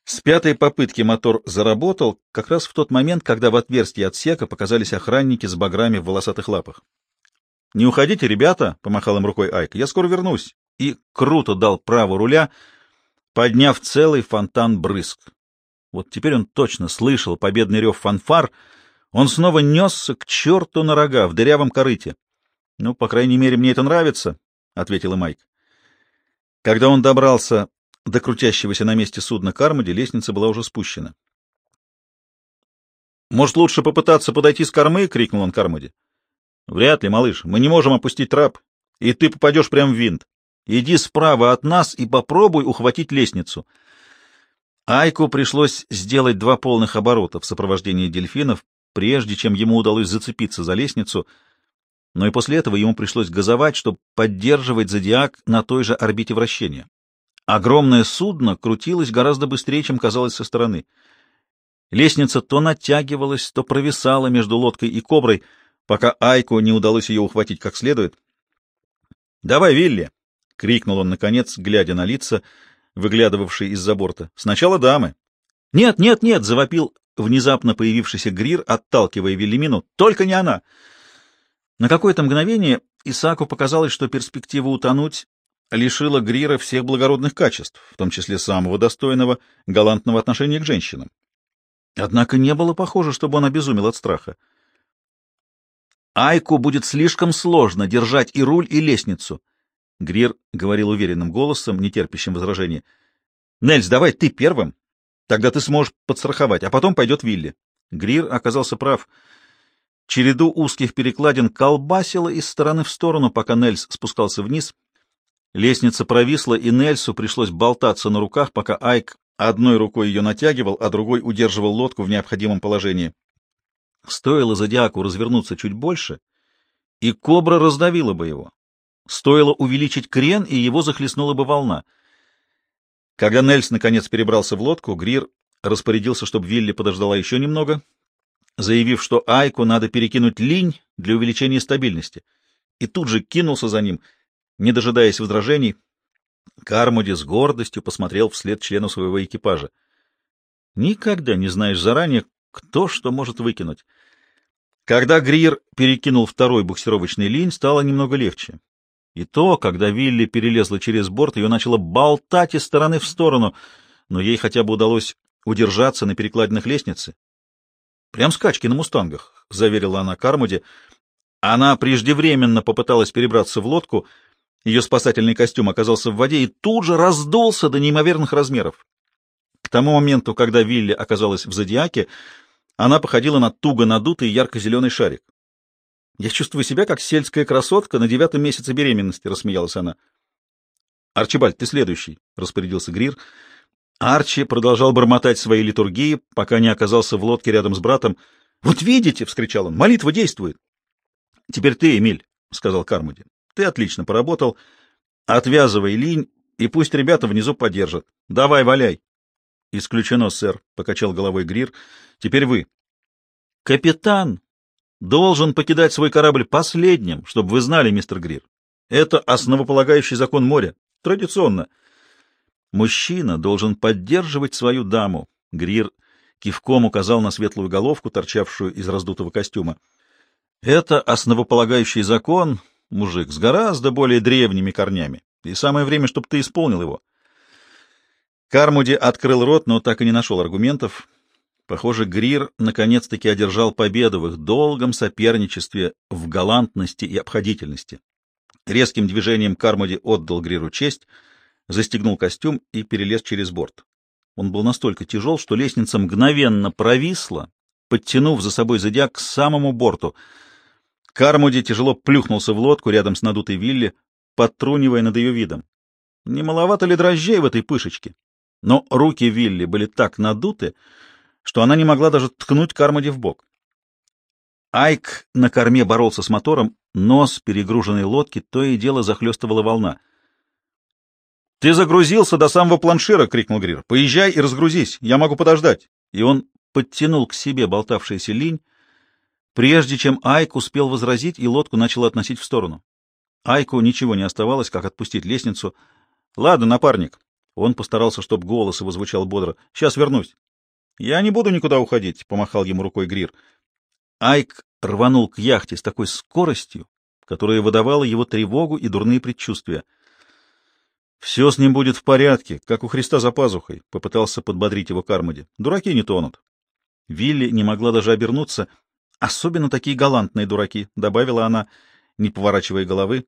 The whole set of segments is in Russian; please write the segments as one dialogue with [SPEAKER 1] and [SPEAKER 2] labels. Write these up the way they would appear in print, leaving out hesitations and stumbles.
[SPEAKER 1] С пятой попытки мотор заработал как раз в тот момент, когда в отверстии отсека показались охранники с баграми в волосатых лапах. «Не уходите, ребята!» — помахал им рукой Айк. «Я скоро вернусь!» И круто дал праву руля, подняв целый фонтан брызг. Вот теперь он точно слышал победный рев фанфар. Он снова несся к черту на рога в дырявом корыте. «Ну, по крайней мере, мне это нравится», — ответил и Майк. Когда он добрался до крутящегося на месте судна Кармоди, лестница была уже спущена. «Может, лучше попытаться подойти с кормы?» — крикнул он Кармоди. «Вряд ли, малыш. Мы не можем опустить трап, и ты попадешь прямо в винт. Иди справа от нас и попробуй ухватить лестницу». Айку пришлось сделать 2 полных оборота в сопровождении дельфинов, прежде чем ему удалось зацепиться за лестницу, но и после этого ему пришлось газовать, чтобы поддерживать зодиак на той же орбите вращения. Огромное судно крутилось гораздо быстрее, чем казалось со стороны. Лестница то натягивалась, то провисала между лодкой и коброй, пока Айку не удалось ее ухватить как следует. «Давай, Вилли!» — крикнул он, наконец, глядя на лица, выглядывавшие из-за борта. «Сначала дамы!» «Нет, нет, нет!» — завопил внезапно появившийся Грир, отталкивая Вильямину. «Только не она!» На какое-то мгновение Исааку показалось, что перспектива утонуть лишила Грира всех благородных качеств, в том числе самого достойного галантного отношения к женщинам. Однако не было похоже, чтобы он обезумел от страха. «Айку будет слишком сложно держать и руль, и лестницу», — Грир говорил уверенным голосом, не терпящим возражения. «Нельс, давай ты первым, тогда ты сможешь подстраховать, а потом пойдет Вилли». Грир оказался прав. Череду узких перекладин колбасило из стороны в сторону, пока Нельс спускался вниз. Лестница провисла, и Нельсу пришлось болтаться на руках, пока Айк одной рукой ее натягивал, а другой удерживал лодку в необходимом положении. Стоило зодиаку развернуться чуть больше, и кобра раздавила бы его. Стоило увеличить крен, и его захлестнула бы волна. Когда Нельс наконец перебрался в лодку, Грир распорядился, чтобы Вилли подождала еще немного, заявив, что Айку надо перекинуть линь для увеличения стабильности, и тут же кинулся за ним, не дожидаясь возражений. Кармоди с гордостью посмотрел вслед члену своего экипажа. Никогда не знаешь заранее, кто что может выкинуть. Когда Грир перекинул второй буксировочный линь, стало немного легче. И то, когда Вилли перелезла через борт, ее начало болтать из стороны в сторону, но ей хотя бы удалось удержаться на перекладинах лестницы. «Прям скачки на мустангах», — заверила она Кармоди. Она преждевременно попыталась перебраться в лодку, ее спасательный костюм оказался в воде и тут же раздулся до неимоверных размеров. К тому моменту, когда Вилли оказалась в зодиаке, она походила на туго надутый ярко-зеленый шарик. «Я чувствую себя, как сельская красотка на 9-м месяце беременности», — рассмеялась она. «Арчибальд, ты следующий», — распорядился Грир. Арчи продолжал бормотать свои литургии, пока не оказался в лодке рядом с братом. «Вот видите!» — вскричал он. «Молитва действует!» «Теперь ты, Эмиль», — сказал Кармоди. «Ты отлично поработал. Отвязывай линь, и пусть ребята внизу подержат. Давай, валяй!» «Исключено, сэр», — покачал головой Грир. «Теперь вы». «Капитан должен покидать свой корабль последним, чтобы вы знали, мистер Грир. Это основополагающий закон моря. Традиционно. Мужчина должен поддерживать свою даму». Грир кивком указал на светлую головку, торчавшую из раздутого костюма. «Это основополагающий закон, мужик, с гораздо более древними корнями, и самое время, чтобы ты исполнил его». Кармоди открыл рот, но так и не нашел аргументов. Похоже, Грир наконец-таки одержал победу в их долгом соперничестве в галантности и обходительности. Резким движением Кармоди отдал Гриру честь, застегнул костюм и перелез через борт. Он был настолько тяжел, что лестница мгновенно провисла, подтянув за собой зодиак к самому борту. Кармоди тяжело плюхнулся в лодку рядом с надутой Вилли, подтрунивая над ее видом. Не маловато ли дрожжей в этой пышечке? Но руки Вилли были так надуты, что она не могла даже ткнуть Кармоди в бок. Айк на корме боролся с мотором, нос перегруженной лодки то и дело захлестывала волна. «Ты загрузился до самого планшира!» — крикнул Грир. «Поезжай и разгрузись, я могу подождать!» И он подтянул к себе болтавшийся линь, прежде чем Айк успел возразить, и лодку начало относить в сторону. Айку ничего не оставалось, как отпустить лестницу. «Ладно, напарник», Он постарался, чтобы голос его звучал бодро. «Сейчас вернусь». «Я не буду никуда уходить», — помахал ему рукой Грир. Айк рванул к яхте с такой скоростью, которая выдавала его тревогу и дурные предчувствия. «Все с ним будет в порядке, как у Христа за пазухой», — попытался подбодрить его Кармоди. «Дураки не тонут». Вилли не могла даже обернуться. «Особенно такие галантные дураки», — добавила она, не поворачивая головы.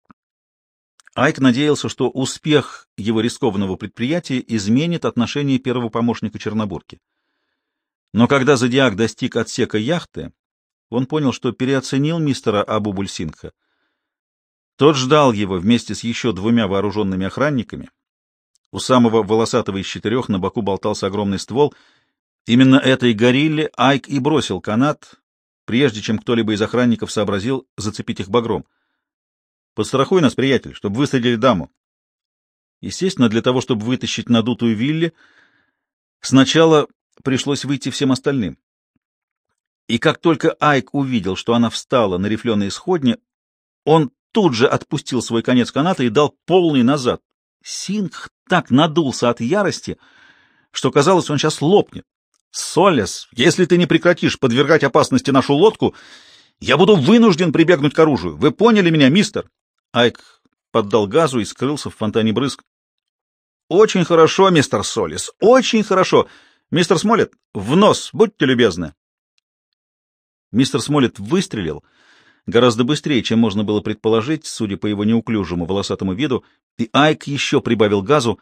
[SPEAKER 1] Айк надеялся, что успех его рискованного предприятия изменит отношение первого помощника Чернобурки. Но когда Зодиак достиг отсека яхты, он понял, что переоценил мистера Абу-Буль-Сингха. Тот ждал его вместе с еще 2 вооруженными охранниками. У самого волосатого из 4 на боку болтался огромный ствол. Именно этой горилле Айк и бросил канат, прежде чем кто-либо из охранников сообразил зацепить их багром. «Подстрахуй нас, приятель, чтобы высадили даму». Естественно, для того, чтобы вытащить надутую Вилли, сначала пришлось выйти всем остальным. И как только Айк увидел, что она встала на рифленые сходни, он тут же отпустил свой конец каната и дал полный назад. Сингх так надулся от ярости, что казалось, он сейчас лопнет. «Солес, если ты не прекратишь подвергать опасности нашу лодку, я буду вынужден прибегнуть к оружию. Вы поняли меня, мистер?» Айк поддал газу и скрылся в фонтане брызг. «Очень хорошо, мистер Солес, очень хорошо. Мистер Смолетт, в нос, будьте любезны». Мистер Смолетт выстрелил гораздо быстрее, чем можно было предположить, судя по его неуклюжему волосатому виду, и Айк еще прибавил газу.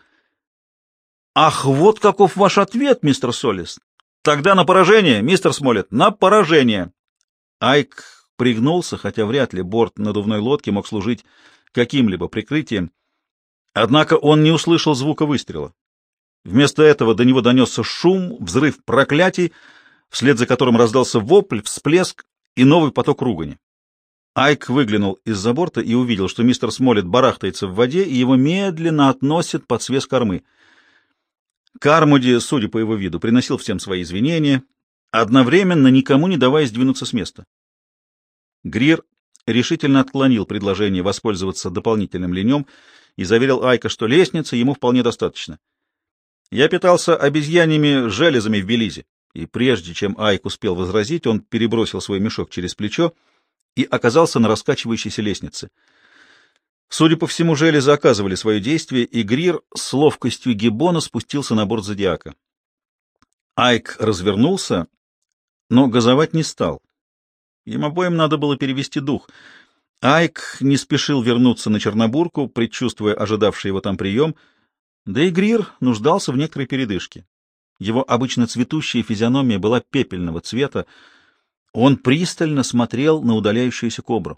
[SPEAKER 1] «Ах, вот каков ваш ответ, мистер Солес! Тогда на поражение, мистер Смолетт, на поражение!» Айк пригнулся, хотя вряд ли борт надувной лодки мог служить каким-либо прикрытием. Однако он не услышал звука выстрела. Вместо этого до него донесся шум, взрыв проклятий, вслед за которым раздался вопль, всплеск и новый поток ругани. Айк выглянул из-за борта и увидел, что мистер Смолетт барахтается в воде, и его медленно относят под свес кормы. Кармоди, судя по его виду, приносил всем свои извинения, одновременно никому не давая сдвинуться с места. Грир решительно отклонил предложение воспользоваться дополнительным ленем и заверил Айка, что лестницы ему вполне достаточно. «Я питался обезьяньими железами в Белизе», и прежде чем Айк успел возразить, он перебросил свой мешок через плечо и оказался на раскачивающейся лестнице. Судя по всему, железы оказывали свое действие, и Грир с ловкостью гиббона спустился на борт Зодиака. Айк развернулся, но газовать не стал. Им обоим надо было перевести дух. Айк не спешил вернуться на Чернобурку, предчувствуя ожидавший его там прием, да и Грир нуждался в некоторой передышке. Его обычно цветущая физиономия была пепельного цвета. Он пристально смотрел на удаляющуюся кобру.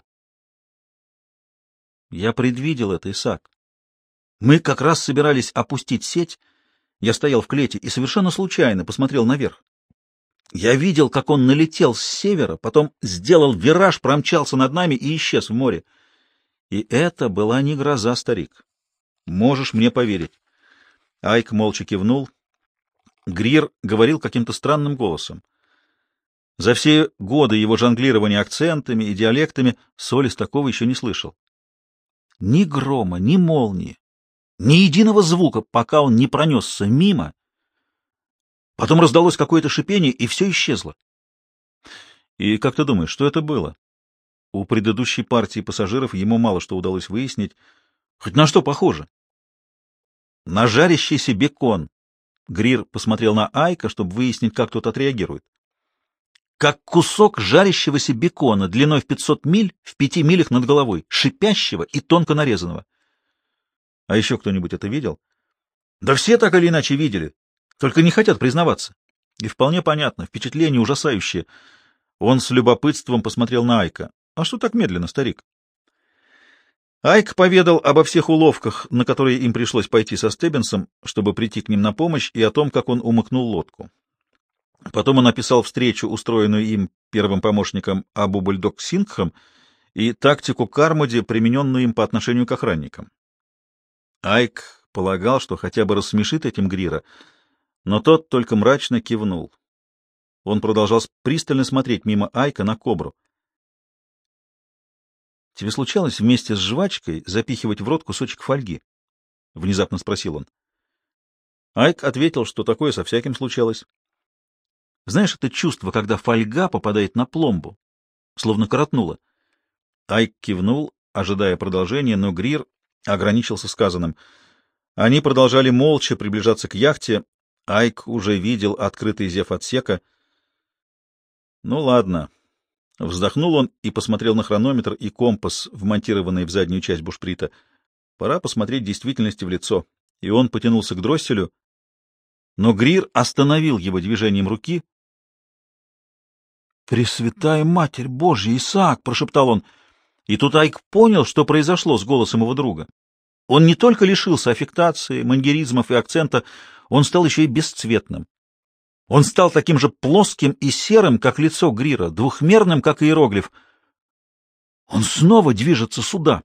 [SPEAKER 1] Я предвидел это, Исаак. Мы как раз собирались опустить сеть. Я стоял в клете и совершенно случайно посмотрел наверх. Я видел, как он налетел с севера, потом сделал вираж, промчался над нами и исчез в море. И это была не гроза, старик. Можешь мне поверить. Айк молча кивнул. Грир говорил каким-то странным голосом. За все годы его жонглирования акцентами и диалектами Солис такого еще не слышал. Ни грома, ни молнии, ни единого звука, пока он не пронесся мимо. Потом раздалось какое-то шипение, и все исчезло. И как ты думаешь, что это было? У предыдущей партии пассажиров ему мало что удалось выяснить. Хоть на что похоже? На жарящийся бекон. Грир посмотрел на Айка, чтобы выяснить, как тот отреагирует. Как кусок жарящегося бекона длиной в 500 миль в 5 милях над головой, шипящего и тонко нарезанного. А еще кто-нибудь это видел? Да все так или иначе видели, только не хотят признаваться. И вполне понятно, впечатление ужасающее. Он с любопытством посмотрел на Айка. А что так медленно, старик? Айк поведал обо всех уловках, на которые им пришлось пойти со Стеббинсом, чтобы прийти к ним на помощь, и о том, как он умыкнул лодку. Потом он описал встречу, устроенную им первым помощником Абу-Бульдог-Сингхом, и тактику Кармоди, примененную им по отношению к охранникам. Айк полагал, что хотя бы рассмешит этим Грира, но тот только мрачно кивнул. Он продолжал пристально смотреть мимо Айка на кобру. — Тебе случалось вместе с жвачкой запихивать в рот кусочек фольги? — внезапно спросил он. Айк ответил, что такое со всяким случалось. Знаешь, это чувство, когда фольга попадает на пломбу, словно коротнуло. Айк кивнул, ожидая продолжения, но Грир ограничился сказанным. Они продолжали молча приближаться к яхте. Айк уже видел открытый зев отсека. Ну ладно. Вздохнул он и посмотрел на хронометр и компас, вмонтированный в заднюю часть бушприта. Пора посмотреть действительности в лицо. И он потянулся к дросселю, но Грир остановил его движением руки. «Пресвятая Матерь Божья, Исаак!» — прошептал он. И тут Айк понял, что произошло с голосом его друга. Он не только лишился аффектации, мангеризмов и акцента, он стал еще и бесцветным. Он стал таким же плоским и серым, как лицо Грира, двухмерным, как иероглиф. Он снова движется сюда.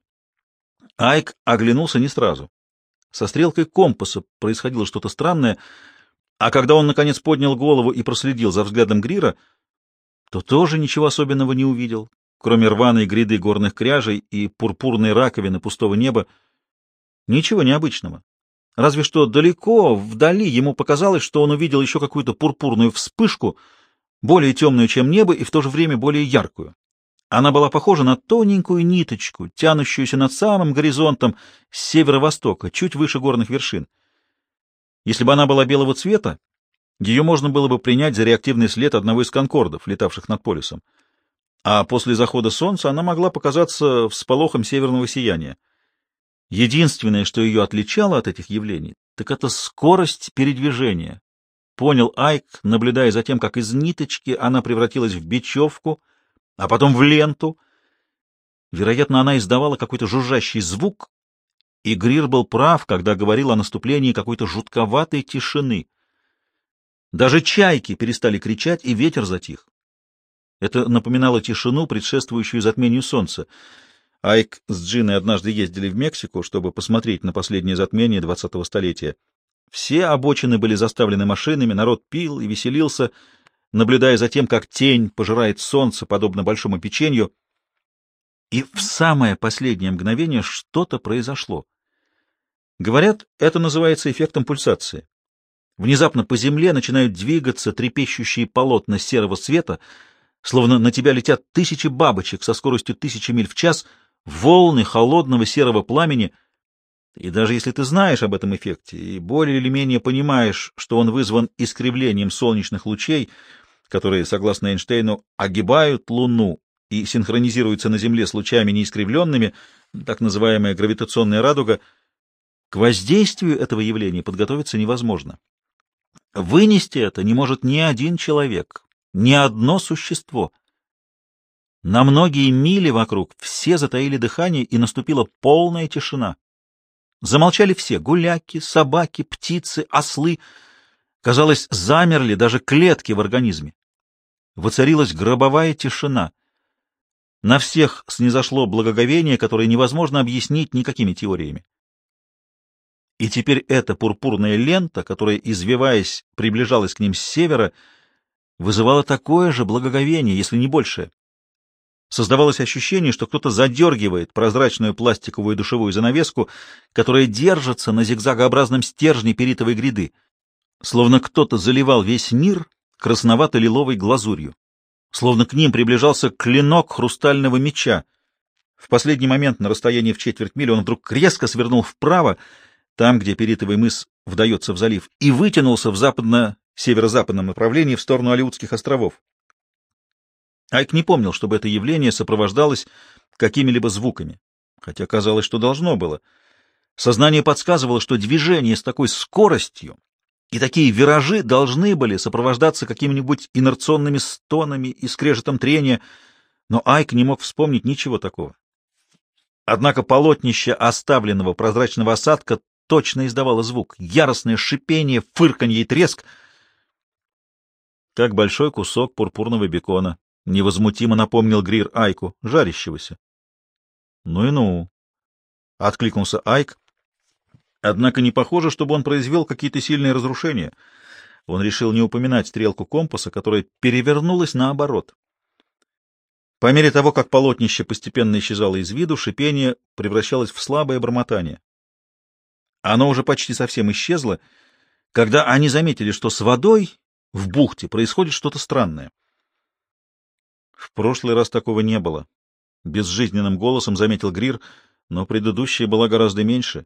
[SPEAKER 1] Айк оглянулся не сразу. Со стрелкой компаса происходило что-то странное, а когда он, наконец, поднял голову и проследил за взглядом Грира, то тоже ничего особенного не увидел, кроме рваной гряды горных кряжей и пурпурной раковины пустого неба. Ничего необычного. Разве что далеко, вдали, ему показалось, что он увидел еще какую-то пурпурную вспышку, более темную, чем небо, и в то же время более яркую. Она была похожа на тоненькую ниточку, тянущуюся над самым горизонтом с северо-востока, чуть выше горных вершин. Если бы она была белого цвета, ее можно было бы принять за реактивный след одного из конкордов, летавших над полюсом. А после захода солнца она могла показаться всполохом северного сияния. Единственное, что ее отличало от этих явлений, так это скорость передвижения. Понял Айк, наблюдая за тем, как из ниточки она превратилась в бечевку, а потом в ленту. Вероятно, она издавала какой-то жужжащий звук, и Грир был прав, когда говорил о наступлении какой-то жутковатой тишины. Даже чайки перестали кричать, и ветер затих. Это напоминало тишину, предшествующую затмению солнца. Айк с Джиной однажды ездили в Мексику, чтобы посмотреть на последнее затмение 20-го столетия. Все обочины были заставлены машинами, народ пил и веселился, наблюдая за тем, как тень пожирает солнце, подобно большому печенью. И в самое последнее мгновение что-то произошло. Говорят, это называется эффектом пульсации. Внезапно по земле начинают двигаться трепещущие полотна серого света, словно на тебя летят тысячи бабочек со скоростью 1000 миль в час, волны холодного серого пламени. И даже если ты знаешь об этом эффекте и более или менее понимаешь, что он вызван искривлением солнечных лучей, которые, согласно Эйнштейну, огибают Луну и синхронизируются на Земле с лучами неискривленными, так называемая гравитационная радуга, к воздействию этого явления подготовиться невозможно. Вынести это не может ни один человек, ни одно существо. На многие мили вокруг все затаили дыхание, и наступила полная тишина. Замолчали все — гуляки, собаки, птицы, ослы. Казалось, замерли даже клетки в организме. Воцарилась гробовая тишина. На всех снизошло благоговение, которое невозможно объяснить никакими теориями. И теперь эта пурпурная лента, которая, извиваясь, приближалась к ним с севера, вызывала такое же благоговение, если не большее. Создавалось ощущение, что кто-то задергивает прозрачную пластиковую душевую занавеску, которая держится на зигзагообразном стержне перитовой гряды, словно кто-то заливал весь мир красновато-лиловой глазурью, словно к ним приближался клинок хрустального меча. В последний момент на расстоянии в четверть мили он вдруг резко свернул вправо, там, где перитовый мыс вдается в залив, и вытянулся в северо-западном направлении в сторону Алеутских островов. Айк не помнил, чтобы это явление сопровождалось какими-либо звуками, хотя казалось, что должно было. Сознание подсказывало, что движение с такой скоростью и такие виражи должны были сопровождаться какими-нибудь инерционными стонами и скрежетом трения, но Айк не мог вспомнить ничего такого. Однако полотнище оставленного прозрачного осадка точно издавало звук, яростное шипение, фырканье и треск. Как большой кусок пурпурного бекона, — невозмутимо напомнил Грир Айку, жарящегося. — Ну и ну, — откликнулся Айк. Однако не похоже, чтобы он произвел какие-то сильные разрушения. Он решил не упоминать стрелку компаса, которая перевернулась наоборот. По мере того, как полотнище постепенно исчезало из виду, шипение превращалось в слабое бормотание. Оно уже почти совсем исчезло. когда они заметили, что с водой в бухте происходит что-то странное. В прошлый раз такого не было, — безжизненным голосом заметил Грир, но предыдущая была гораздо меньше.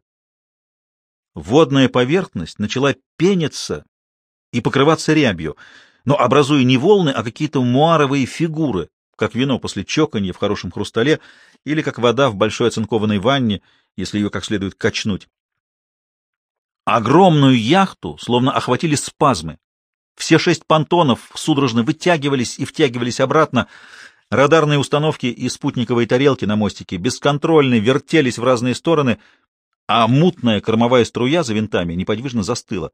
[SPEAKER 1] Водная поверхность начала пениться и покрываться рябью, но образуя не волны, а какие-то муаровые фигуры, как вино после чоканья в хорошем хрустале или как вода в большой оцинкованной ванне, если ее как следует качнуть. Огромную яхту словно охватили спазмы. Все 6 понтонов судорожно вытягивались и втягивались обратно. Радарные установки и спутниковые тарелки на мостике бесконтрольно вертелись в разные стороны, а мутная кормовая струя за винтами неподвижно застыла.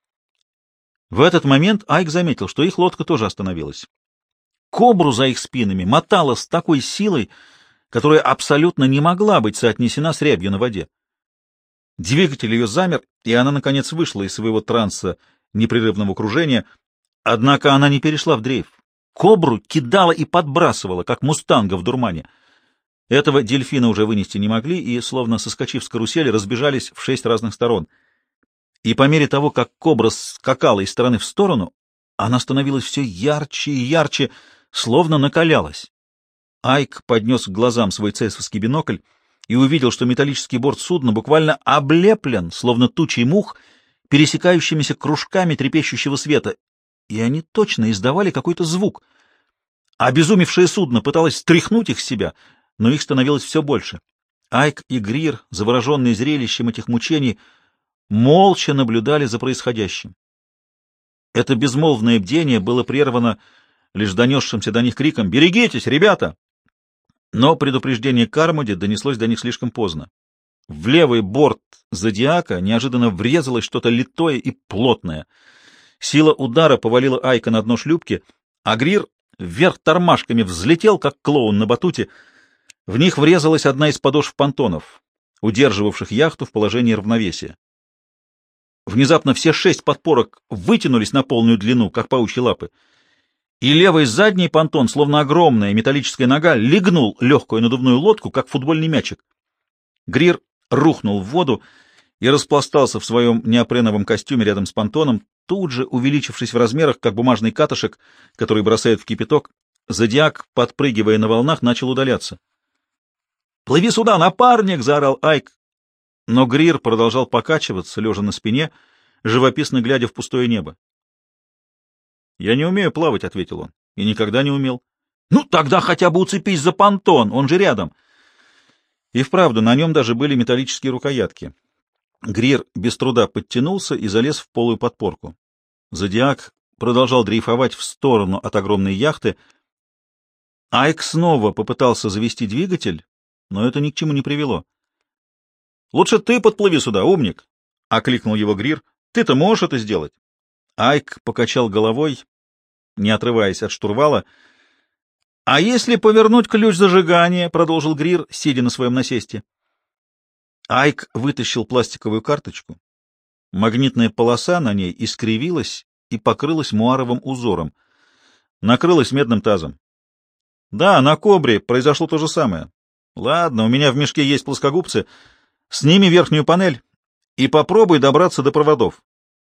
[SPEAKER 1] В этот момент Айк заметил, что их лодка тоже остановилась. Кобру за их спинами мотала с такой силой, которая абсолютно не могла быть соотнесена с рябью на воде. Двигатель ее замер, и она, наконец, вышла из своего транса непрерывного кружения, однако она не перешла в дрейф. Кобру кидала и подбрасывала, как мустанга в дурмане. Этого дельфины уже вынести не могли и, словно соскочив с карусели, разбежались в 6 разных сторон. И по мере того, как кобра скакала из стороны в сторону, она становилась все ярче и ярче, словно накалялась. Айк поднес к глазам свой цесовский бинокль и увидел, что металлический борт судна буквально облеплен, словно тучей мух, пересекающимися кружками трепещущего света, и они точно издавали какой-то звук. Обезумевшее судно пыталось стряхнуть их с себя, но их становилось все больше. Айк и Грир, завороженные зрелищем этих мучений, молча наблюдали за происходящим. Это безмолвное бдение было прервано лишь донесшимся до них криком «Берегитесь, ребята!». Но предупреждение Кармоди донеслось до них слишком поздно. В левый борт «Зодиака» неожиданно врезалось что-то литое и плотное. Сила удара повалила Айка на дно шлюпки, а Грир вверх тормашками взлетел, как клоун на батуте. В них врезалась одна из подошв понтонов, удерживавших яхту в положении равновесия. Внезапно все 6 подпорок вытянулись на полную длину, как паучьи лапы, и левый задний понтон, словно огромная металлическая нога, легнул легкую надувную лодку, как футбольный мячик. Грир рухнул в воду и распластался в своем неопреновом костюме рядом с понтоном, тут же увеличившись в размерах, как бумажный катышек, который бросают в кипяток. Зодиак, подпрыгивая на волнах, начал удаляться. «Плыви сюда, напарник!» — заорал Айк. Но Грир продолжал покачиваться, лежа на спине, живописно глядя в пустое небо. «Я не умею плавать», — ответил он, — «и никогда не умел». «Ну, тогда хотя бы уцепись за понтон, он же рядом». И вправду, на нем даже были металлические рукоятки. Грир без труда подтянулся и залез в полую подпорку. Зодиак продолжал дрейфовать в сторону от огромной яхты. Айк снова попытался завести двигатель, но это ни к чему не привело. «Лучше ты подплыви сюда, умник!» — окликнул его Грир. «Ты-то можешь это сделать?» Айк покачал головой, не отрываясь от штурвала. «А если повернуть ключ зажигания?» — продолжил Грир, сидя на своем насесте. Айк вытащил пластиковую карточку. Магнитная полоса на ней искривилась и покрылась муаровым узором. Накрылась медным тазом. «Да, на Кобре произошло то же самое. Ладно, у меня в мешке есть плоскогубцы. Сними верхнюю панель и попробуй добраться до проводов».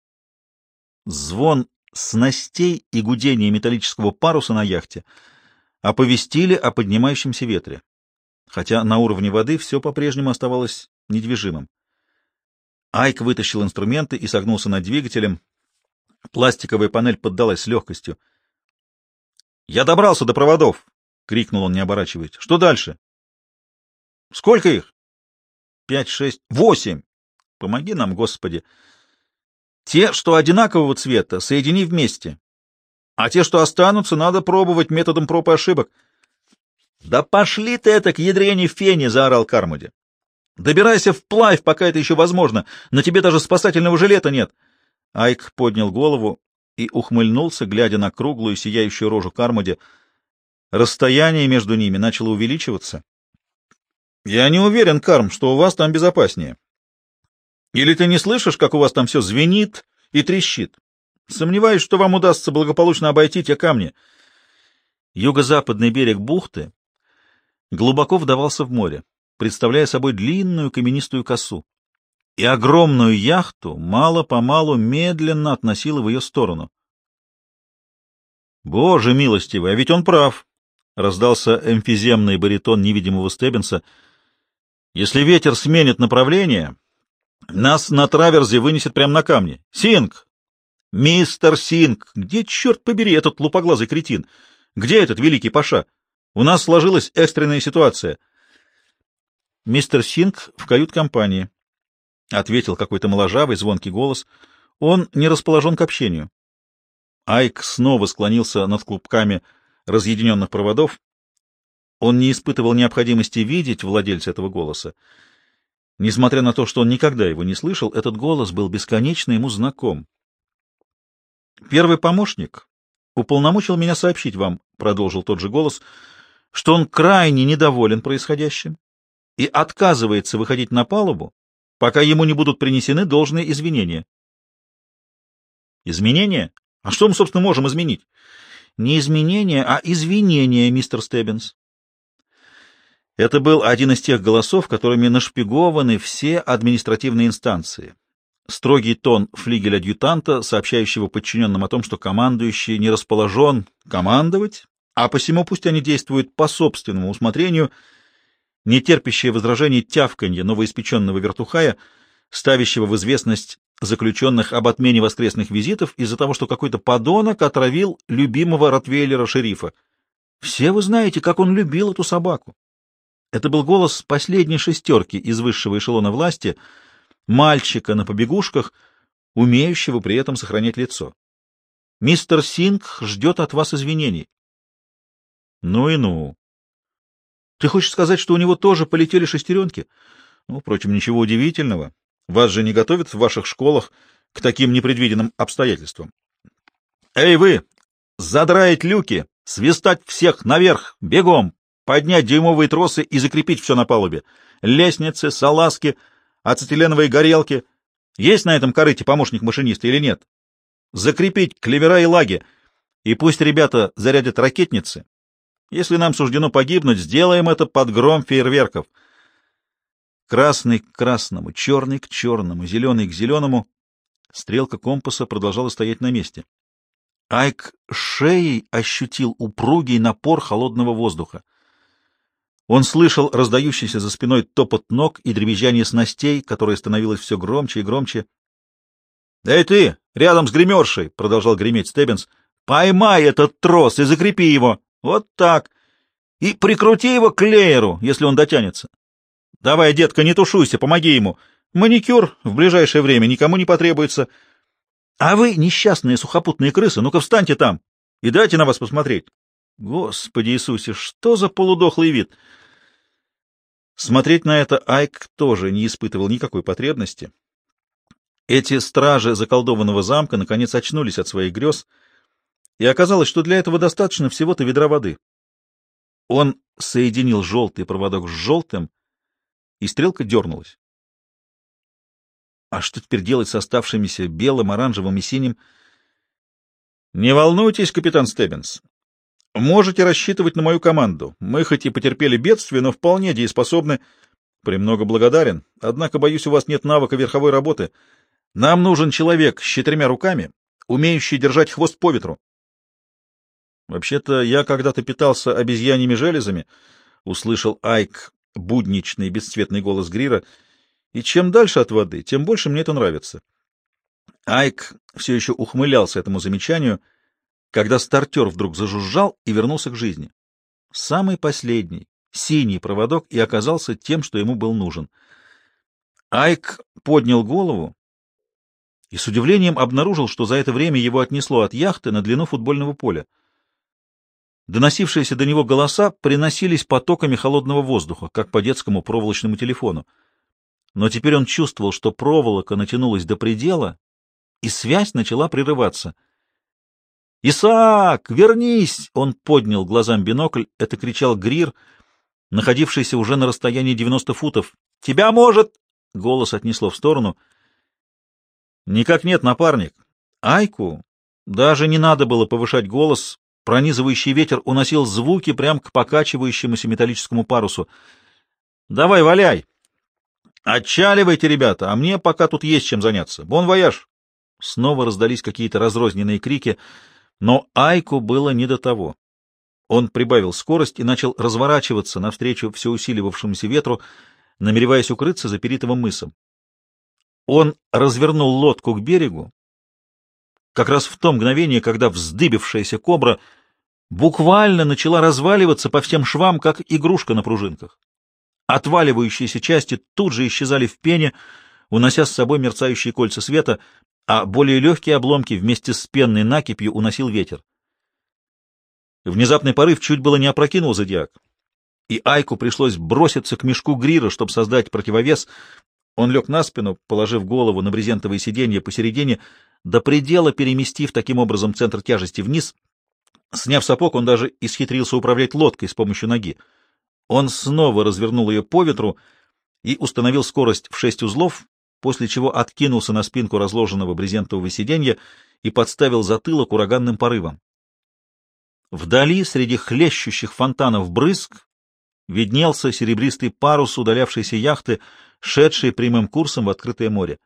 [SPEAKER 1] Звон снастей и гудение металлического паруса на яхте оповестили о поднимающемся ветре, хотя на уровне воды все по-прежнему оставалось недвижимым. Айк вытащил инструменты и согнулся над двигателем. Пластиковая панель поддалась с легкостью. «Я добрался до проводов!» — крикнул он, не оборачиваясь. «Что дальше?» «Сколько их?» 5, 6, 8. Помоги нам, Господи. Те, что одинакового цвета, соедини вместе. А те, что останутся, надо пробовать методом проб и ошибок. Да пошли ты это к ядрене фени, заорал Кармоди. Добирайся вплавь, пока это еще возможно. На тебе даже спасательного жилета нет. Айк поднял голову и ухмыльнулся, глядя на круглую сияющую рожу Кармоди. Расстояние между ними начало увеличиваться. «Я не уверен, Карм, что у вас там безопаснее. Или ты не слышишь, как у вас там все звенит и трещит? Сомневаюсь, что вам удастся благополучно обойти те камни». Юго-западный берег бухты глубоко вдавался в море, представляя собой длинную каменистую косу. и огромную яхту мало-помалу медленно относило в ее сторону. «Боже милостивый, а ведь он прав!» — раздался эмфиземный баритон невидимого Стеббинса. «Если ветер сменит направление, нас на траверзе вынесет прямо на камни. Синг! Мистер Синг! Где, черт побери, этот лупоглазый кретин? Где этот великий паша? У нас сложилась экстренная ситуация». «Мистер Синг в кают-компании», — ответил какой-то моложавый звонкий голос. «Он не расположен к общению». Айк снова склонился над клубками разъединенных проводов. Он не испытывал необходимости видеть владельца этого голоса. Несмотря на то, что он никогда его не слышал, этот голос был бесконечно ему знаком. «Первый помощник уполномочил меня сообщить вам», — продолжил тот же голос, — «что он крайне недоволен происходящим и отказывается выходить на палубу, пока ему не будут принесены должные извинения». «Изменения? А что мы, собственно, можем изменить?» «Не изменения, а извинения, мистер Стеббинс». Это был один из тех голосов, которыми нашпигованы все административные инстанции. Строгий тон флигеля-адъютанта, сообщающего подчиненным о том, что командующий не расположен командовать, а посему пусть они действуют по собственному усмотрению, нетерпящее возражений тявканье новоиспеченного вертухая, ставящего в известность заключенных об отмене воскресных визитов из-за того, что какой-то подонок отравил любимого ротвейлера-шерифа. Все вы знаете, как он любил эту собаку. Это был голос последней шестерки из высшего эшелона власти, мальчика на побегушках, умеющего при этом сохранять лицо. Мистер Синг ждет от вас извинений. Ну и ну. Ты хочешь сказать, что у него тоже полетели шестеренки? Ну, впрочем, ничего удивительного. Вас же не готовят в ваших школах к таким непредвиденным обстоятельствам. Эй вы! Задраить люки! Свистать всех наверх! Бегом! Поднять дюймовые тросы и закрепить все на палубе. Лестницы, салазки, ацетиленовые горелки. Есть на этом корыте помощник машиниста или нет? Закрепить клевера и лаги. И пусть ребята зарядят ракетницы. Если нам суждено погибнуть, сделаем это под гром фейерверков. Красный к красному, черный к черному, зеленый к зеленому. Стрелка компаса продолжала стоять на месте. Айк шеей ощутил упругий напор холодного воздуха. Он слышал раздающийся за спиной топот ног и дребезжание снастей, которое становилось все громче и громче. — Эй ты, рядом с гримершей! — продолжал греметь Стеббинс. — Поймай этот трос и закрепи его! Вот так! И прикрути его к лееру, если он дотянется. Давай, детка, не тушуйся, помоги ему. Маникюр в ближайшее время никому не потребуется. А вы, несчастные сухопутные крысы, ну-ка встаньте там и дайте на вас посмотреть. Господи Иисусе, что за полудохлый вид! Смотреть на это Айк тоже не испытывал никакой потребности. Эти стражи заколдованного замка наконец очнулись от своих грез, и оказалось, что для этого достаточно всего-то ведра воды. Он соединил желтый проводок с желтым, и стрелка дернулась. А что теперь делать с оставшимися белым, оранжевым и синим? Не волнуйтесь, капитан Стеббинс. Можете рассчитывать на мою команду. Мы хоть и потерпели бедствие, но вполне дееспособны. Премного благодарен. Однако, боюсь, у вас нет навыка верховой работы. Нам нужен человек с 4 руками, умеющий держать хвост по ветру. Вообще-то я когда-то питался обезьяньими железами, услышал Айк будничный бесцветный голос Грира, и чем дальше от воды, тем больше мне это нравится. Айк все еще ухмылялся этому замечанию, когда стартер вдруг зажужжал и вернулся к жизни. Самый последний, синий проводок и оказался тем, что ему был нужен. Айк поднял голову и с удивлением обнаружил, что за это время его отнесло от яхты на длину футбольного поля. Доносившиеся до него голоса приносились потоками холодного воздуха, как по детскому проволочному телефону. Но теперь он чувствовал, что проволока натянулась до предела, и связь начала прерываться. «Исаак, вернись!» — он поднял глазам бинокль. Это кричал Грир, находившийся уже на расстоянии 90 футов. «Тебя может!» — голос отнесло в сторону. «Никак нет, напарник. Айку даже не надо было повышать голос». Пронизывающий ветер уносил звуки прямо к покачивающемуся металлическому парусу. «Давай, валяй!» «Отчаливайте, ребята, а мне пока тут есть чем заняться. Бон вояж!» Снова раздались какие-то разрозненные крики, но Айку было не до того. Он прибавил скорость и начал разворачиваться навстречу все усиливавшемуся ветру, намереваясь укрыться за Перитовым мысом. Он развернул лодку к берегу, как раз в то мгновение, когда вздыбившаяся кобра буквально начала разваливаться по всем швам, как игрушка на пружинках. Отваливающиеся части тут же исчезали в пене, унося с собой мерцающие кольца света, а более легкие обломки вместе с пенной накипью уносил ветер. Внезапный порыв чуть было не опрокинул зодиак, и Айку пришлось броситься к мешку Грира, чтобы создать противовес. Он лег на спину, положив голову на брезентовое сиденье посередине, до предела переместив таким образом центр тяжести вниз. Сняв сапог, он даже исхитрился управлять лодкой с помощью ноги. Он снова развернул ее по ветру и установил скорость в 6 узлов, после чего откинулся на спинку разложенного брезентового сиденья и подставил затылок ураганным порывом. Вдали, среди хлещущих фонтанов брызг, виднелся серебристый парус удалявшейся яхты, шедшей прямым курсом в открытое море.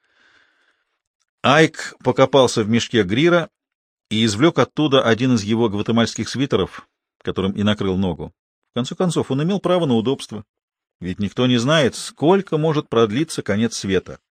[SPEAKER 1] Айк покопался в мешке Грира и извлек оттуда один из его гватемальских свитеров, которым и накрыл ногу. В конце концов, он имел право на удобство, ведь никто не знает, сколько может продлиться конец света.